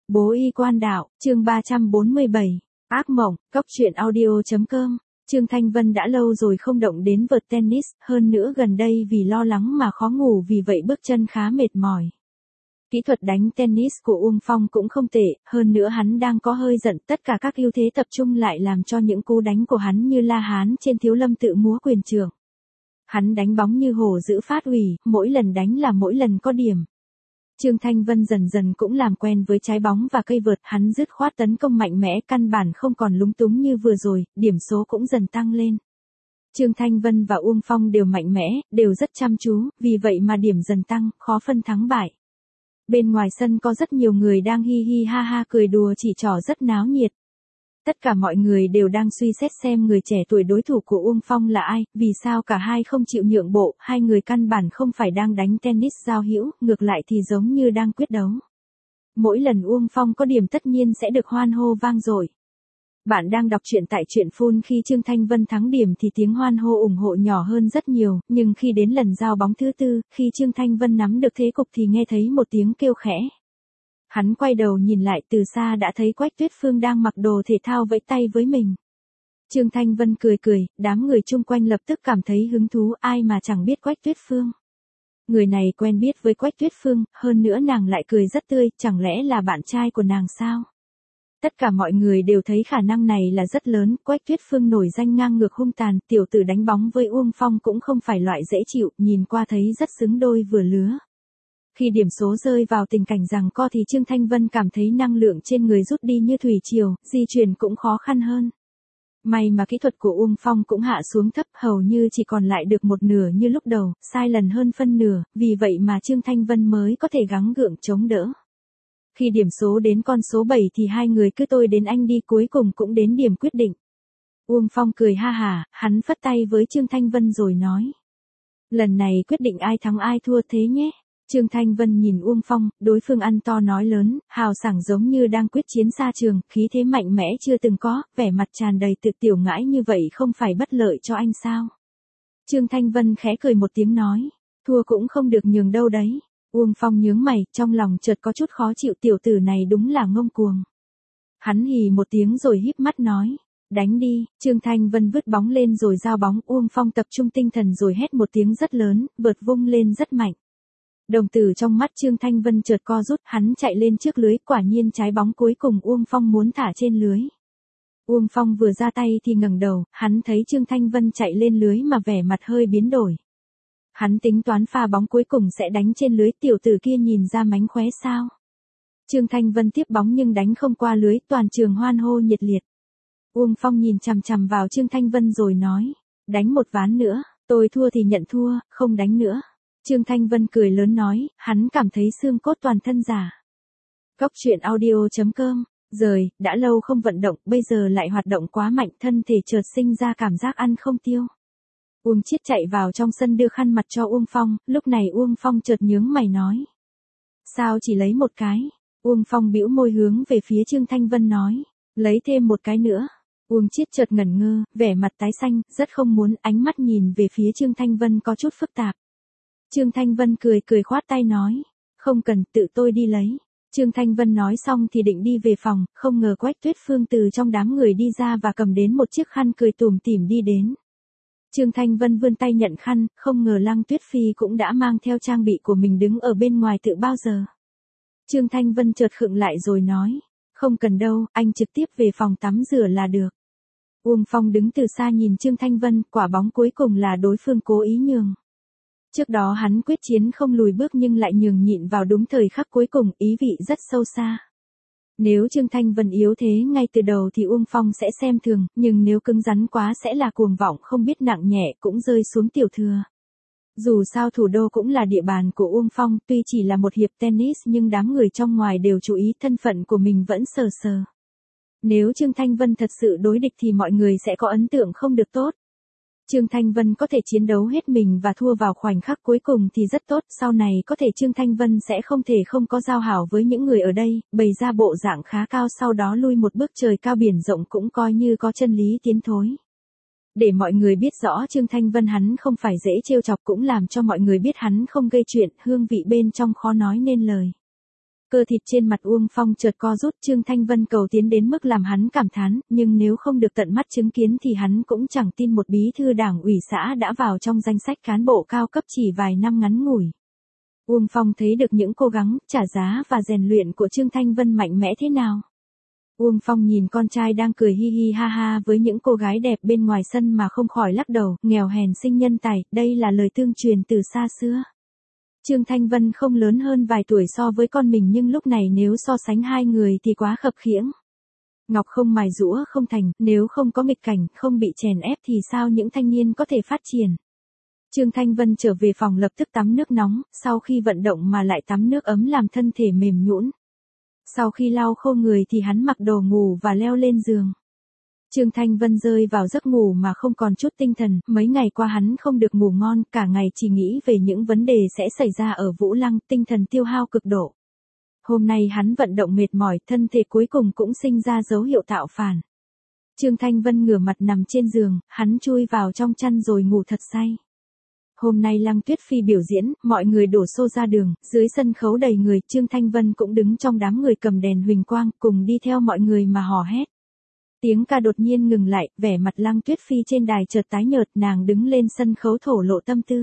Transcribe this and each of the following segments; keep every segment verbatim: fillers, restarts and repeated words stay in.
Bố y quan đạo, chương ba trăm bốn mươi bảy, ác mộng, cốc truyện audio.com. Trương Thanh Vân đã lâu rồi không động đến vợt tennis, hơn nữa gần đây vì lo lắng mà khó ngủ, vì vậy bước chân khá mệt mỏi. Kỹ thuật đánh tennis của Uông Phong cũng không tệ, hơn nữa hắn đang có hơi giận, tất cả các ưu thế tập trung lại làm cho những cú đánh của hắn như la hán trên thiếu lâm tự múa quyền trượng. Hắn đánh bóng như hổ giữ phát ủy, mỗi lần đánh là mỗi lần có điểm. Trương Thanh Vân dần dần cũng làm quen với trái bóng và cây vợt, hắn dứt khoát tấn công mạnh mẽ, căn bản không còn lúng túng như vừa rồi, điểm số cũng dần tăng lên. Trương Thanh Vân và Uông Phong đều mạnh mẽ, đều rất chăm chú, vì vậy mà điểm dần tăng, khó phân thắng bại. Bên ngoài sân có rất nhiều người đang hi hi ha ha cười đùa chỉ trỏ rất náo nhiệt. Tất cả mọi người đều đang suy xét xem người trẻ tuổi đối thủ của Uông Phong là ai, vì sao cả hai không chịu nhượng bộ, hai người căn bản không phải đang đánh tennis giao hữu, ngược lại thì giống như đang quyết đấu. Mỗi lần Uông Phong có điểm tất nhiên sẽ được hoan hô vang dội. Bạn đang đọc truyện tại truyện Phun, khi Trương Thanh Vân thắng điểm thì tiếng hoan hô ủng hộ nhỏ hơn rất nhiều, nhưng khi đến lần giao bóng thứ tư, khi Trương Thanh Vân nắm được thế cục thì nghe thấy một tiếng kêu khẽ. Hắn quay đầu nhìn lại, từ xa đã thấy Quách Tuyết Phương đang mặc đồ thể thao vẫy tay với mình. Trương Thanh Vân cười cười, đám người chung quanh lập tức cảm thấy hứng thú, ai mà chẳng biết Quách Tuyết Phương. Người này quen biết với Quách Tuyết Phương, hơn nữa nàng lại cười rất tươi, chẳng lẽ là bạn trai của nàng sao? Tất cả mọi người đều thấy khả năng này là rất lớn, Quách Tuyết Phương nổi danh ngang ngược hung tàn, tiểu tử đánh bóng với Uông Phong cũng không phải loại dễ chịu, nhìn qua thấy rất xứng đôi vừa lứa. Khi điểm số rơi vào tình cảnh giằng co thì Trương Thanh Vân cảm thấy năng lượng trên người rút đi như thủy triều, di chuyển cũng khó khăn hơn. May mà kỹ thuật của Uông Phong cũng hạ xuống thấp, hầu như chỉ còn lại được một nửa như lúc đầu, sai lần hơn phân nửa, vì vậy mà Trương Thanh Vân mới có thể gắng gượng chống đỡ. Khi điểm số đến con số bảy thì hai người cứ tôi đến anh đi, cuối cùng cũng đến điểm quyết định. Uông Phong cười ha hả, hắn phất tay với Trương Thanh Vân rồi nói. Lần này quyết định ai thắng ai thua thế nhé. Trương Thanh Vân nhìn Uông Phong, đối phương ăn to nói lớn, hào sảng giống như đang quyết chiến xa trường, khí thế mạnh mẽ chưa từng có, vẻ mặt tràn đầy tự tiểu ngãi như vậy không phải bất lợi cho anh sao? Trương Thanh Vân khẽ cười một tiếng nói, thua cũng không được nhường đâu đấy. Uông Phong nhướng mày, trong lòng chợt có chút khó chịu, tiểu tử này đúng là ngông cuồng. Hắn hì một tiếng rồi híp mắt nói, đánh đi. Trương Thanh Vân vứt bóng lên rồi giao bóng, Uông Phong tập trung tinh thần rồi hét một tiếng rất lớn, vợt vung lên rất mạnh. Đồng tử trong mắt Trương Thanh Vân chợt co rút, hắn chạy lên trước lưới, quả nhiên trái bóng cuối cùng Uông Phong muốn thả trên lưới. Uông Phong vừa ra tay thì ngẩng đầu, hắn thấy Trương Thanh Vân chạy lên lưới mà vẻ mặt hơi biến đổi. Hắn tính toán pha bóng cuối cùng sẽ đánh trên lưới, tiểu tử kia nhìn ra mánh khóe sao. Trương Thanh Vân tiếp bóng nhưng đánh không qua lưới, toàn trường hoan hô nhiệt liệt. Uông Phong nhìn chằm chằm vào Trương Thanh Vân rồi nói, đánh một ván nữa, tôi thua thì nhận thua, không đánh nữa. Trương Thanh Vân cười lớn nói, hắn cảm thấy xương cốt toàn thân già. Cốc truyện audio.com, rời, đã lâu không vận động, bây giờ lại hoạt động quá mạnh, thân thể chợt sinh ra cảm giác ăn không tiêu. Uông Chiết chạy vào trong sân đưa khăn mặt cho Uông Phong, lúc này Uông Phong chợt nhướng mày nói. Sao chỉ lấy một cái? Uông Phong bĩu môi hướng về phía Trương Thanh Vân nói, lấy thêm một cái nữa. Uông Chiết chợt ngẩn ngơ, vẻ mặt tái xanh, rất không muốn, ánh mắt nhìn về phía Trương Thanh Vân có chút phức tạp. Trương Thanh Vân cười cười khoát tay nói, không cần, tự tôi đi lấy. Trương Thanh Vân nói xong thì định đi về phòng, không ngờ Quách Tuyết Phương từ trong đám người đi ra và cầm đến một chiếc khăn, cười tủm tỉm đi đến. Trương Thanh Vân vươn tay nhận khăn, không ngờ Lăng Tuyết Phi cũng đã mang theo trang bị của mình đứng ở bên ngoài tự bao giờ. Trương Thanh Vân chợt khựng lại rồi nói, không cần đâu, anh trực tiếp về phòng tắm rửa là được. Uông Phong đứng từ xa nhìn Trương Thanh Vân, quả bóng cuối cùng là đối phương cố ý nhường. Trước đó hắn quyết chiến không lùi bước nhưng lại nhường nhịn vào đúng thời khắc cuối cùng, ý vị rất sâu xa. Nếu Trương Thanh Vân yếu thế ngay từ đầu thì Uông Phong sẽ xem thường, nhưng nếu cứng rắn quá sẽ là cuồng vọng không biết nặng nhẹ, cũng rơi xuống tiểu thừa. Dù sao thủ đô cũng là địa bàn của Uông Phong, tuy chỉ là một hiệp tennis nhưng đám người trong ngoài đều chú ý, thân phận của mình vẫn sờ sờ. Nếu Trương Thanh Vân thật sự đối địch thì mọi người sẽ có ấn tượng không được tốt. Trương Thanh Vân có thể chiến đấu hết mình và thua vào khoảnh khắc cuối cùng thì rất tốt, sau này có thể Trương Thanh Vân sẽ không thể không có giao hảo với những người ở đây, bày ra bộ dạng khá cao sau đó lui một bước trời cao biển rộng cũng coi như có chân lý tiến thối. Để mọi người biết rõ Trương Thanh Vân hắn không phải dễ trêu chọc, cũng làm cho mọi người biết hắn không gây chuyện, hương vị bên trong khó nói nên lời. Cơ thịt trên mặt Uông Phong chợt co rút, Trương Thanh Vân cầu tiến đến mức làm hắn cảm thán, nhưng nếu không được tận mắt chứng kiến thì hắn cũng chẳng tin một bí thư đảng ủy xã đã vào trong danh sách cán bộ cao cấp chỉ vài năm ngắn ngủi. Uông Phong thấy được những cố gắng, trả giá và rèn luyện của Trương Thanh Vân mạnh mẽ thế nào. Uông Phong nhìn con trai đang cười hi hi ha ha với những cô gái đẹp bên ngoài sân mà không khỏi lắc đầu, nghèo hèn sinh nhân tài, đây là lời tương truyền từ xa xưa. Trương Thanh Vân không lớn hơn vài tuổi so với con mình nhưng lúc này nếu so sánh hai người thì quá khập khiễng. Ngọc không mài giũa không thành, nếu không có nghịch cảnh, không bị chèn ép thì sao những thanh niên có thể phát triển. Trương Thanh Vân trở về phòng lập tức tắm nước nóng, sau khi vận động mà lại tắm nước ấm làm thân thể mềm nhũn. Sau khi lau khô người thì hắn mặc đồ ngủ và leo lên giường. Trương Thanh Vân rơi vào giấc ngủ mà không còn chút tinh thần, mấy ngày qua hắn không được ngủ ngon, cả ngày chỉ nghĩ về những vấn đề sẽ xảy ra ở Vũ Lăng, tinh thần tiêu hao cực độ. Hôm nay hắn vận động mệt mỏi, thân thể cuối cùng cũng sinh ra dấu hiệu tạo phản. Trương Thanh Vân ngửa mặt nằm trên giường, hắn chui vào trong chăn rồi ngủ thật say. Hôm nay Lăng Tuyết Phi biểu diễn, mọi người đổ xô ra đường, dưới sân khấu đầy người, Trương Thanh Vân cũng đứng trong đám người cầm đèn huỳnh quang, cùng đi theo mọi người mà hò hét. Tiếng ca đột nhiên ngừng lại, vẻ mặt Lăng Tuyết Phi trên đài chợt tái nhợt, nàng đứng lên sân khấu thổ lộ tâm tư.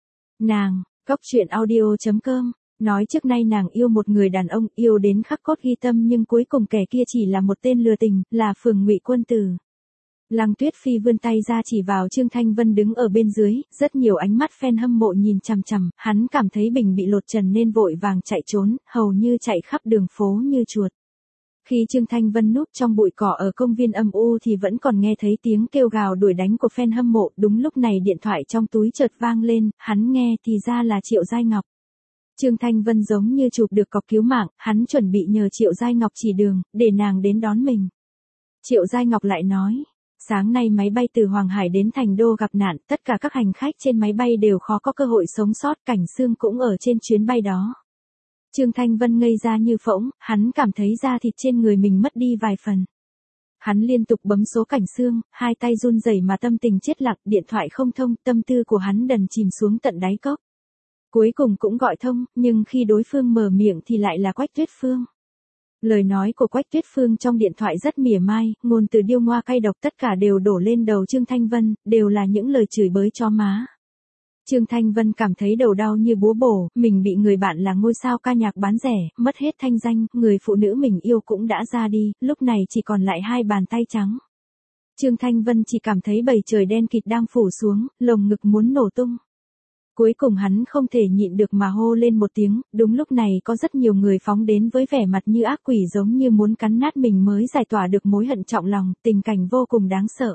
Nàng, Cóc Truyện Audio chấm com, nói trước nay nàng yêu một người đàn ông, yêu đến khắc cốt ghi tâm nhưng cuối cùng kẻ kia chỉ là một tên lừa tình, là Phường Ngụy Quân Tử. Lăng Tuyết Phi vươn tay ra chỉ vào Trương Thanh Vân đứng ở bên dưới, rất nhiều ánh mắt fan hâm mộ nhìn chằm chằm, hắn cảm thấy mình bị lột trần nên vội vàng chạy trốn, hầu như chạy khắp đường phố như chuột. Khi Trương Thanh Vân núp trong bụi cỏ ở công viên âm u thì vẫn còn nghe thấy tiếng kêu gào đuổi đánh của fan hâm mộ, đúng lúc này điện thoại trong túi chợt vang lên, hắn nghe thì ra là Triệu Giai Ngọc. Trương Thanh Vân giống như chụp được cọc cứu mạng, hắn chuẩn bị nhờ Triệu Giai Ngọc chỉ đường, để nàng đến đón mình. Triệu Giai Ngọc lại nói, sáng nay máy bay từ Hoàng Hải đến Thành Đô gặp nạn, tất cả các hành khách trên máy bay đều khó có cơ hội sống sót, Cảnh Xương cũng ở trên chuyến bay đó. Trương Thanh Vân ngây ra như phỗng, hắn cảm thấy da thịt trên người mình mất đi vài phần. Hắn liên tục bấm số Cảnh Xương, hai tay run rẩy mà tâm tình chết lặng, điện thoại không thông, tâm tư của hắn đần chìm xuống tận đáy cốc. Cuối cùng cũng gọi thông, nhưng khi đối phương mở miệng thì lại là Quách Tuyết Phương. Lời nói của Quách Tuyết Phương trong điện thoại rất mỉa mai, ngôn từ điêu ngoa cay độc tất cả đều đổ lên đầu Trương Thanh Vân, đều là những lời chửi bới chó má. Trương Thanh Vân cảm thấy đầu đau như búa bổ, mình bị người bạn là ngôi sao ca nhạc bán rẻ, mất hết thanh danh, người phụ nữ mình yêu cũng đã ra đi, lúc này chỉ còn lại hai bàn tay trắng. Trương Thanh Vân chỉ cảm thấy bầu trời đen kịt đang phủ xuống, lồng ngực muốn nổ tung. Cuối cùng hắn không thể nhịn được mà hô lên một tiếng, đúng lúc này có rất nhiều người phóng đến với vẻ mặt như ác quỷ giống như muốn cắn nát mình mới giải tỏa được mối hận trọng lòng, tình cảnh vô cùng đáng sợ.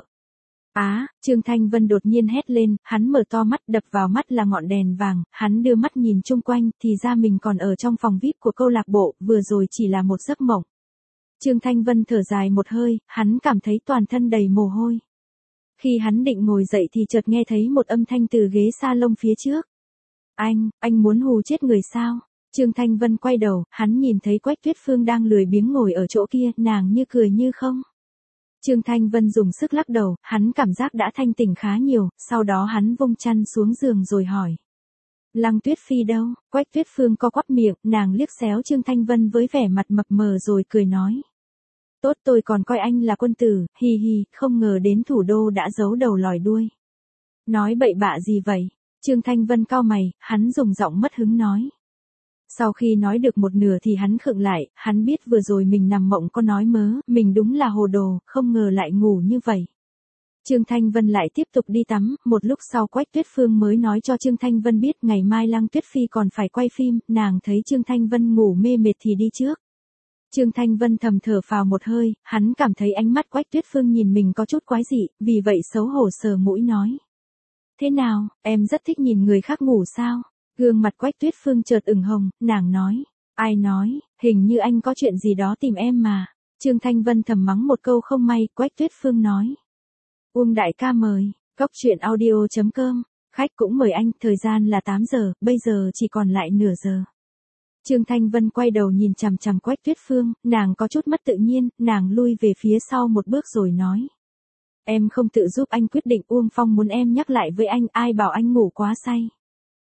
Á, Trương Thanh Vân đột nhiên hét lên, hắn mở to mắt, đập vào mắt là ngọn đèn vàng, hắn đưa mắt nhìn chung quanh, thì ra mình còn ở trong phòng vi ai pi của câu lạc bộ, vừa rồi chỉ là một giấc mộng. Trương Thanh Vân thở dài một hơi, hắn cảm thấy toàn thân đầy mồ hôi. Khi hắn định ngồi dậy thì chợt nghe thấy một âm thanh từ ghế salon phía trước. Anh, anh muốn hù chết người sao? Trương Thanh Vân quay đầu, hắn nhìn thấy Quách Tuyết Phương đang lười biếng ngồi ở chỗ kia, nàng như cười như không. Trương Thanh Vân dùng sức lắc đầu, hắn cảm giác đã thanh tỉnh khá nhiều, sau đó hắn vung chăn xuống giường rồi hỏi. Lăng Tuyết Phi đâu? Quách Tuyết Phương co quắp miệng, nàng liếc xéo Trương Thanh Vân với vẻ mặt mập mờ rồi cười nói. Tốt, tôi còn coi anh là quân tử, hi hi, không ngờ đến thủ đô đã giấu đầu lòi đuôi. Nói bậy bạ gì vậy? Trương Thanh Vân cau mày, hắn dùng giọng mất hứng nói. Sau khi nói được một nửa thì hắn khựng lại, hắn biết vừa rồi mình nằm mộng có nói mớ, mình đúng là hồ đồ, không ngờ lại ngủ như vậy. Trương Thanh Vân lại tiếp tục đi tắm, một lúc sau Quách Tuyết Phương mới nói cho Trương Thanh Vân biết ngày mai Lăng Tuyết Phi còn phải quay phim, nàng thấy Trương Thanh Vân ngủ mê mệt thì đi trước. Trương Thanh Vân thầm thở phào một hơi, hắn cảm thấy ánh mắt Quách Tuyết Phương nhìn mình có chút quái dị, vì vậy xấu hổ sờ mũi nói. Thế nào, em rất thích nhìn người khác ngủ sao? Gương mặt Quách Tuyết Phương chợt ửng hồng, nàng nói. Ai nói, hình như anh có chuyện gì đó tìm em mà. Trương Thanh Vân thầm mắng một câu không may, Quách Tuyết Phương nói. Uông đại ca mời, Cóc Truyện Audio chấm com, khách cũng mời anh, thời gian là tám giờ, bây giờ chỉ còn lại nửa giờ. Trương Thanh Vân quay đầu nhìn chằm chằm Quách Tuyết Phương, nàng có chút mất tự nhiên, nàng lui về phía sau một bước rồi nói. Em không tự giúp anh quyết định, Uông Phong muốn em nhắc lại với anh, ai bảo anh ngủ quá say.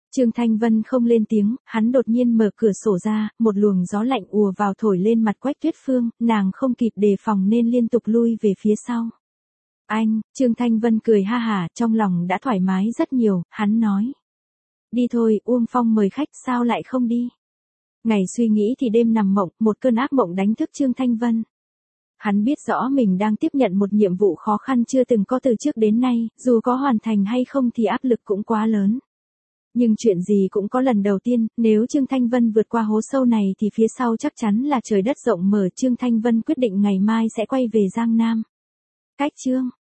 Trương Thanh Vân không lên tiếng, hắn đột nhiên mở cửa sổ ra, một luồng gió lạnh ùa vào thổi lên mặt Quách Tuyết Phương, nàng không kịp đề phòng nên liên tục lui về phía sau. Anh, Trương Thanh Vân cười ha hả, trong lòng đã thoải mái rất nhiều, hắn nói. Đi thôi, Uông Phong mời khách sao lại không đi. Ngày suy nghĩ thì đêm nằm mộng, một cơn ác mộng đánh thức Trương Thanh Vân. Hắn biết rõ mình đang tiếp nhận một nhiệm vụ khó khăn chưa từng có từ trước đến nay, dù có hoàn thành hay không thì áp lực cũng quá lớn. Nhưng chuyện gì cũng có lần đầu tiên, nếu Trương Thanh Vân vượt qua hố sâu này thì phía sau chắc chắn là trời đất rộng mở. Trương Thanh Vân quyết định ngày mai sẽ quay về Giang Nam. Cách Trương